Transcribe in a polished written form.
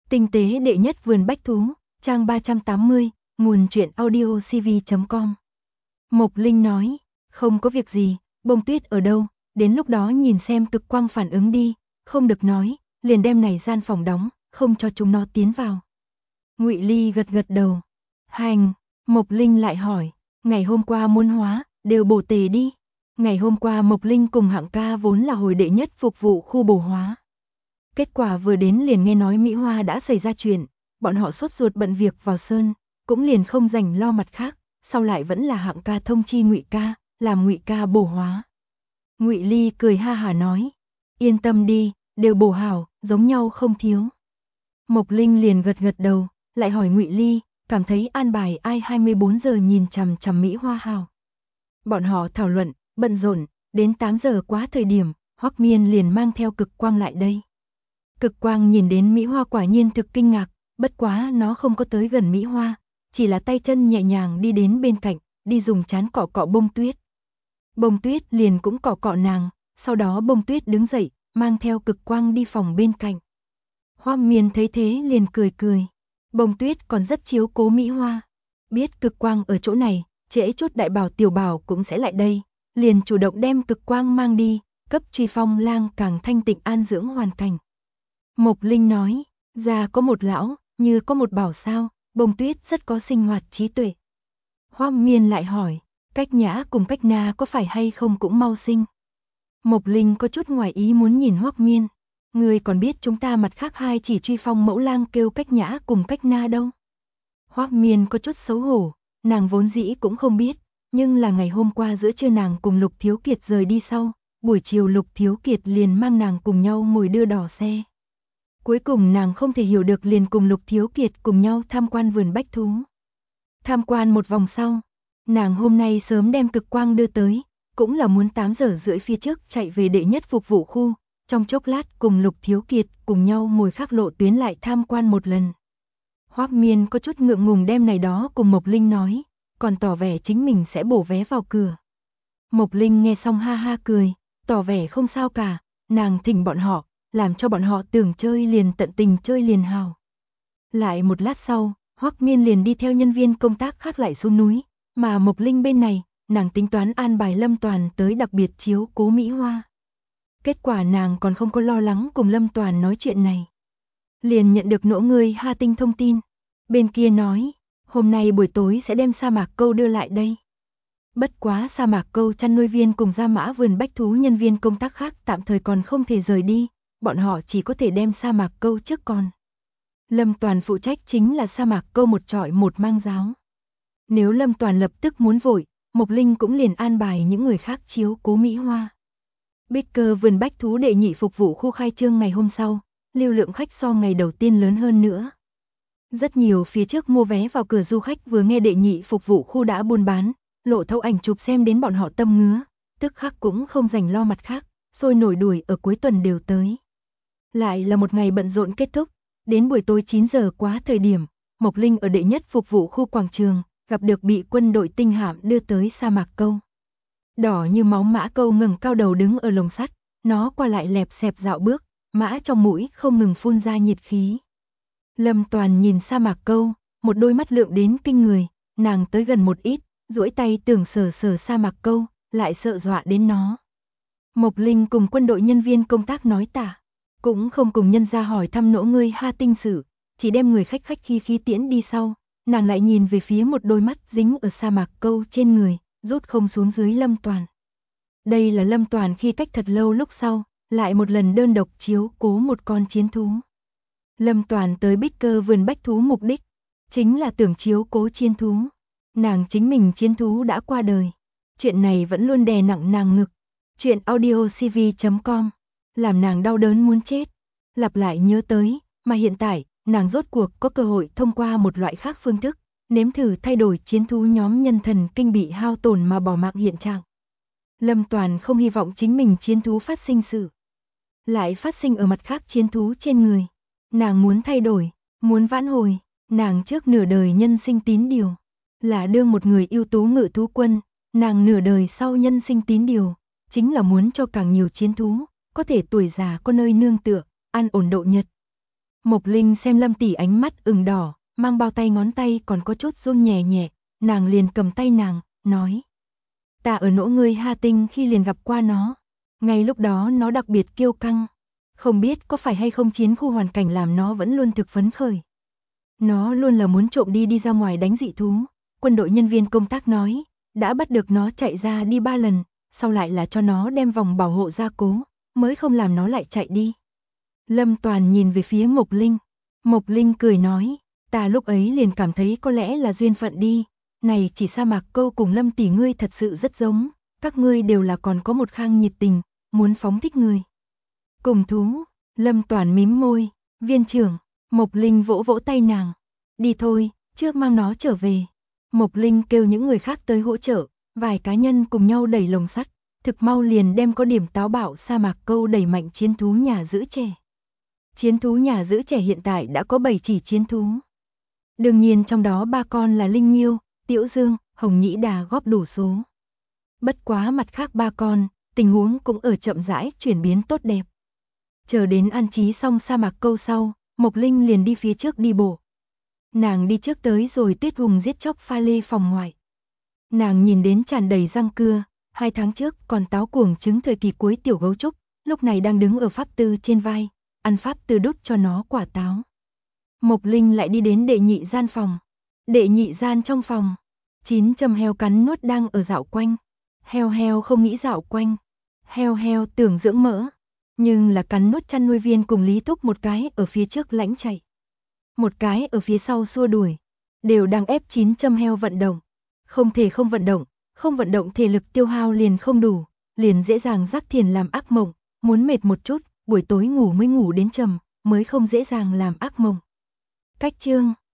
Tinh tế đệ nhất vườn bách thú, trang 380, nguồn truyện audio cv.com. Mộc Linh nói, không có việc gì, bông tuyết ở đâu, đến lúc đó nhìn xem cực quang phản ứng đi, không được nói, liền đem này gian phòng đóng, không cho chúng nó tiến vào. Ngụy Ly gật gật đầu. Hành, Mộc Linh lại hỏi, ngày hôm qua muốn hóa, đều bổ tề đi. Ngày hôm qua Mộc Linh cùng Hạng ca vốn là hồi đệ nhất phục vụ khu bổ hóa. Kết quả vừa đến liền nghe nói Mỹ Hoa đã xảy ra chuyện, bọn họ sốt ruột bận việc vào sơn, cũng liền không rảnh lo mặt khác, sau lại vẫn là Hạng ca thông chi Ngụy ca, làm Ngụy ca bổ hóa. Ngụy Ly cười ha hả nói, yên tâm đi, đều bổ hảo, giống nhau không thiếu. Mộc Linh liền gật gật đầu, lại hỏi Ngụy Ly, cảm thấy an bài ai 24 giờ nhìn chằm chằm Mỹ Hoa hảo. Bọn họ thảo luận, bận rộn, đến 8 giờ quá thời điểm, Hoắc Miên liền mang theo Cực Quang lại đây. Cực Quang nhìn đến Mỹ Hoa quả nhiên thực kinh ngạc, bất quá nó không có tới gần Mỹ Hoa, chỉ là tay chân nhẹ nhàng đi đến bên cạnh, đi dùng chán cọ cọ Bông Tuyết. Bông Tuyết liền cũng cọ cọ nàng, sau đó Bông Tuyết đứng dậy, mang theo Cực Quang đi phòng bên cạnh. Hoắc Miên thấy thế liền cười cười, Bông Tuyết còn rất chiếu cố Mỹ Hoa, biết Cực Quang ở chỗ này, trễ chút đại bảo tiểu bảo cũng sẽ lại đây, liền chủ động đem Cực Quang mang đi, cấp Truy Phong lang càng thanh tịnh an dưỡng hoàn cảnh. Mộc Linh nói, già có một lão, như có một bảo sao, Bông Tuyết rất có sinh hoạt trí tuệ. Hoắc Miên lại hỏi, Cách Nhã cùng Cách Na có phải hay không cũng mau sinh. Mộc Linh có chút ngoài ý muốn nhìn Hoắc Miên, người còn biết chúng ta mặt khác hai chỉ Truy Phong mẫu lang kêu Cách Nhã cùng Cách Na đâu. Hoắc Miên có chút xấu hổ, nàng vốn dĩ cũng không biết, nhưng là ngày hôm qua giữa trưa nàng cùng Lục Thiếu Kiệt rời đi sau, buổi chiều Lục Thiếu Kiệt liền mang nàng cùng nhau ngồi đưa đỏ xe. Cuối cùng nàng không thể hiểu được liền cùng Lục Thiếu Kiệt cùng nhau tham quan vườn bách thú. Tham quan một vòng sau, nàng hôm nay sớm đem Cực Quang đưa tới, cũng là muốn 8 giờ rưỡi phía trước chạy về đệ nhất phục vụ khu, trong chốc lát cùng Lục Thiếu Kiệt cùng nhau ngồi khác lộ tuyến lại tham quan một lần. Hoắc Miên có chút ngượng ngùng đem này đó cùng Mộc Linh nói, còn tỏ vẻ chính mình sẽ bổ vé vào cửa. Mộc Linh nghe xong ha ha cười, tỏ vẻ không sao cả, nàng thỉnh bọn họ, làm cho bọn họ tưởng chơi liền tận tình chơi liền hào. Lại một lát sau, Hoắc Miên liền đi theo nhân viên công tác khác lại xuống núi, mà Mộc Linh bên này, nàng tính toán an bài Lâm Toàn tới đặc biệt chiếu cố Mỹ Hoa. Kết quả nàng còn không có lo lắng cùng Lâm Toàn nói chuyện này. Liền nhận được nỗ người Ha Tinh thông tin. Bên kia nói, hôm nay buổi tối sẽ đem sa mạc câu đưa lại đây. Bất quá sa mạc câu chăn nuôi viên cùng Gia Mã vườn bách thú nhân viên công tác khác tạm thời còn không thể rời đi, bọn họ chỉ có thể đem sa mạc câu trước con. Lâm Toàn phụ trách chính là sa mạc câu một trọi một mang giáo. Nếu Lâm Toàn lập tức muốn vội, Mộc Linh cũng liền an bài những người khác chiếu cố Mỹ Hoa. Baker vườn bách thú đệ nhị phục vụ khu khai trương ngày hôm sau, lưu lượng khách so ngày đầu tiên lớn hơn nữa. Rất nhiều phía trước mua vé vào cửa du khách vừa nghe đệ nhị phục vụ khu đã buôn bán, lộ thâu ảnh chụp xem đến bọn họ tâm ngứa, tức khắc cũng không dành lo mặt khác, sôi nổi đuổi ở cuối tuần đều tới. Lại là một ngày bận rộn kết thúc, đến buổi tối 9 giờ quá thời điểm, Mộc Linh ở đệ nhất phục vụ khu quảng trường, gặp được bị quân đội tinh hạm đưa tới sa mạc câu. Đỏ như máu mã câu ngẩng cao đầu đứng ở lồng sắt, nó qua lại lẹp xẹp dạo bước, mã trong mũi không ngừng phun ra nhiệt khí. Lâm Toàn nhìn sa mạc câu, một đôi mắt lượng đến kinh người, nàng tới gần một ít, duỗi tay tưởng sờ sờ sa mạc câu, lại sợ dọa đến nó. Mộc Linh cùng quân đội nhân viên công tác nói tả, cũng không cùng nhân ra hỏi thăm nỗ ngươi Ha Tinh sự, chỉ đem người khách khách khi tiễn đi sau, nàng lại nhìn về phía một đôi mắt dính ở sa mạc câu trên người, rút không xuống dưới Lâm Toàn. Đây là Lâm Toàn khi cách thật lâu lúc sau, lại một lần đơn độc chiếu cố một con chiến thú. Lâm Toàn tới Baker vườn bách thú mục đích, chính là tưởng chiếu cố chiến thú. Nàng chính mình chiến thú đã qua đời. Chuyện này vẫn luôn đè nặng nàng ngực. Chuyện audio cv.com, làm nàng đau đớn muốn chết. Lặp lại nhớ tới, mà hiện tại, nàng rốt cuộc có cơ hội thông qua một loại khác phương thức, nếm thử thay đổi chiến thú nhóm nhân thần kinh bị hao tổn mà bỏ mạng hiện trạng. Lâm Toàn không hy vọng chính mình chiến thú phát sinh sự. Lại phát sinh ở mặt khác chiến thú trên người. Nàng muốn thay đổi, muốn vãn hồi, nàng trước nửa đời nhân sinh tín điều, là đương một người ưu tú ngự thú quân, nàng nửa đời sau nhân sinh tín điều, chính là muốn cho càng nhiều chiến thú, có thể tuổi già có nơi nương tựa, an ổn độ nhật. Mộc Linh xem Lâm tỷ ánh mắt ửng đỏ, mang bao tay ngón tay còn có chút run nhẹ nhẹ, nàng liền cầm tay nàng, nói. Ta ở nỗ ngươi Ha Tinh khi liền gặp qua nó. Ngay lúc đó nó đặc biệt kiêu căng. Không biết có phải hay không chiến khu hoàn cảnh làm nó vẫn luôn thực phấn khởi. Nó luôn là muốn trộm đi ra ngoài đánh dị thú. Quân đội nhân viên công tác nói, đã bắt được nó chạy ra đi 3 lần, sau lại là cho nó đem vòng bảo hộ gia cố, mới không làm nó lại chạy đi. Lâm Toàn nhìn về phía Mộc Linh. Mộc Linh cười nói, ta lúc ấy liền cảm thấy có lẽ là duyên phận đi. Này chỉ Sa Mạc Câu cùng Lâm tỷ ngươi thật sự rất giống, các ngươi đều là còn có một khang nhiệt tình, muốn phóng thích người. Cùng thú, Lâm Toàn mím môi, viên trưởng, Mộc Linh vỗ vỗ tay nàng. Đi thôi, trước mang nó trở về. Mộc Linh kêu những người khác tới hỗ trợ, vài cá nhân cùng nhau đẩy lồng sắt, thực mau liền đem có điểm táo bạo Sa Mạc Câu đẩy mạnh chiến thú nhà giữ trẻ. Chiến thú nhà giữ trẻ hiện tại đã có 7 chỉ chiến thú. Đương nhiên trong đó 3 con là Linh Miêu, Tiểu Dương, Hồng Nhĩ Đà góp đủ số. Bất quá mặt khác 3 con, tình huống cũng ở chậm rãi chuyển biến tốt đẹp. Chờ đến an trí xong Sa Mạc Câu sau, Mộc Linh liền đi phía trước đi bộ. Nàng đi trước tới rồi Tuyết Hùng giết chóc pha lê phòng ngoại. Nàng nhìn đến tràn đầy răng cưa, 2 tháng trước còn táo cuồng trứng thời kỳ cuối tiểu gấu trúc, lúc này đang đứng ở pháp tư trên vai, ăn pháp tư đút cho nó quả táo. Mộc Linh lại đi đến đệ nhị gian phòng. Đệ nhị gian trong phòng, 9 heo cắn nuốt đang ở dạo quanh. Heo không nghĩ dạo quanh. Heo tưởng dưỡng mỡ, nhưng là cắn nuốt chăn nuôi viên cùng Lý Thúc một cái ở phía trước lãnh chạy. Một cái ở phía sau xua đuổi, đều đang ép 9 heo vận động. Không thể không vận động thể lực tiêu hao liền không đủ, liền dễ dàng rắc thiền làm ác mộng, muốn mệt một chút, buổi tối ngủ mới ngủ đến trầm, mới không dễ dàng làm ác mộng. Cách chương